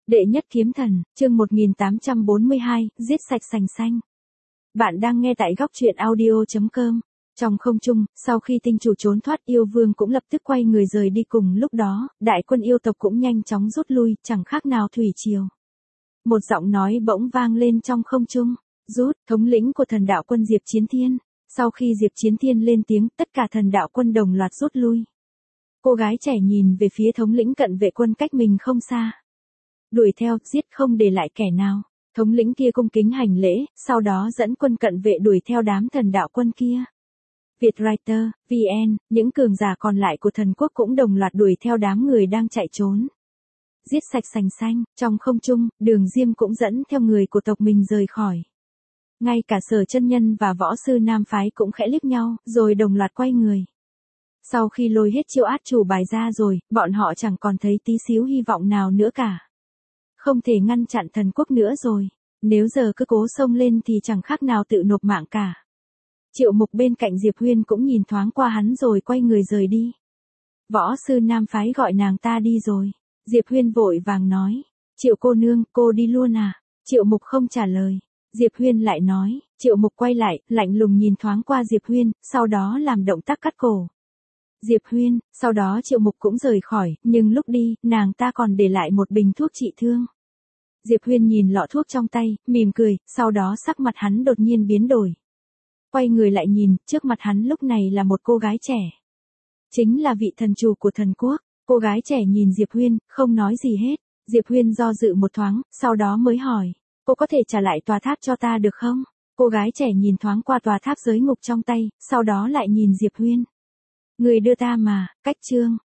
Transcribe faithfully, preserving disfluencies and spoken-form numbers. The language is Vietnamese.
Đệ nhất kiếm thần, chương một nghìn tám trăm bốn mươi hai, giết sạch sành xanh. Bạn đang nghe tại góc truyện audio chấm com. Trong không trung, sau khi tinh chủ trốn thoát, yêu vương cũng lập tức quay người rời đi, cùng lúc đó, đại quân yêu tộc cũng nhanh chóng rút lui, chẳng khác nào thủy triều. Một giọng nói bỗng vang lên trong không trung, rút, thống lĩnh của thần đạo quân Diệp Chiến Thiên. Sau khi Diệp Chiến Thiên lên tiếng, tất cả thần đạo quân đồng loạt rút lui. Cô gái trẻ nhìn về phía thống lĩnh cận vệ quân cách mình không xa. Đuổi theo, giết không để lại kẻ nào. Thống lĩnh kia cung kính hành lễ, sau đó dẫn quân cận vệ đuổi theo đám thần đạo quân kia. Vietwriter, vê en, những cường giả còn lại của thần quốc cũng đồng loạt đuổi theo đám người đang chạy trốn. Giết sạch sành xanh, trong không trung, Đường Diêm cũng dẫn theo người của tộc mình rời khỏi. Ngay cả Sở Chân Nhân và võ sư Nam phái cũng khẽ liếc nhau, rồi đồng loạt quay người. Sau khi lôi hết chiêu át chủ bài ra rồi, bọn họ chẳng còn thấy tí xíu hy vọng nào nữa cả. Không thể ngăn chặn thần quốc nữa rồi. Nếu giờ cứ cố xông lên thì chẳng khác nào tự nộp mạng cả. Triệu Mục bên cạnh Diệp Huyên cũng nhìn thoáng qua hắn rồi quay người rời đi. Võ sư Nam phái gọi nàng ta đi rồi. Diệp Huyên vội vàng nói. Triệu cô nương, cô đi luôn à? Triệu Mục không trả lời. Diệp Huyên lại nói. Triệu Mục quay lại, lạnh lùng nhìn thoáng qua Diệp Huyên, sau đó làm động tác cắt cổ. Diệp Huyên, sau đó Triệu Mục cũng rời khỏi, nhưng lúc đi, nàng ta còn để lại một bình thuốc trị thương. Diệp Huyên nhìn lọ thuốc trong tay, mỉm cười, sau đó sắc mặt hắn đột nhiên biến đổi. Quay người lại nhìn, trước mặt hắn lúc này là một cô gái trẻ. Chính là vị thần chủ của thần quốc. Cô gái trẻ nhìn Diệp Huyên, không nói gì hết. Diệp Huyên do dự một thoáng, sau đó mới hỏi. Cô có thể trả lại tòa tháp cho ta được không? Cô gái trẻ nhìn thoáng qua tòa tháp giới ngục trong tay, sau đó lại nhìn Diệp Huyên. Người đưa ta mà, cách chương.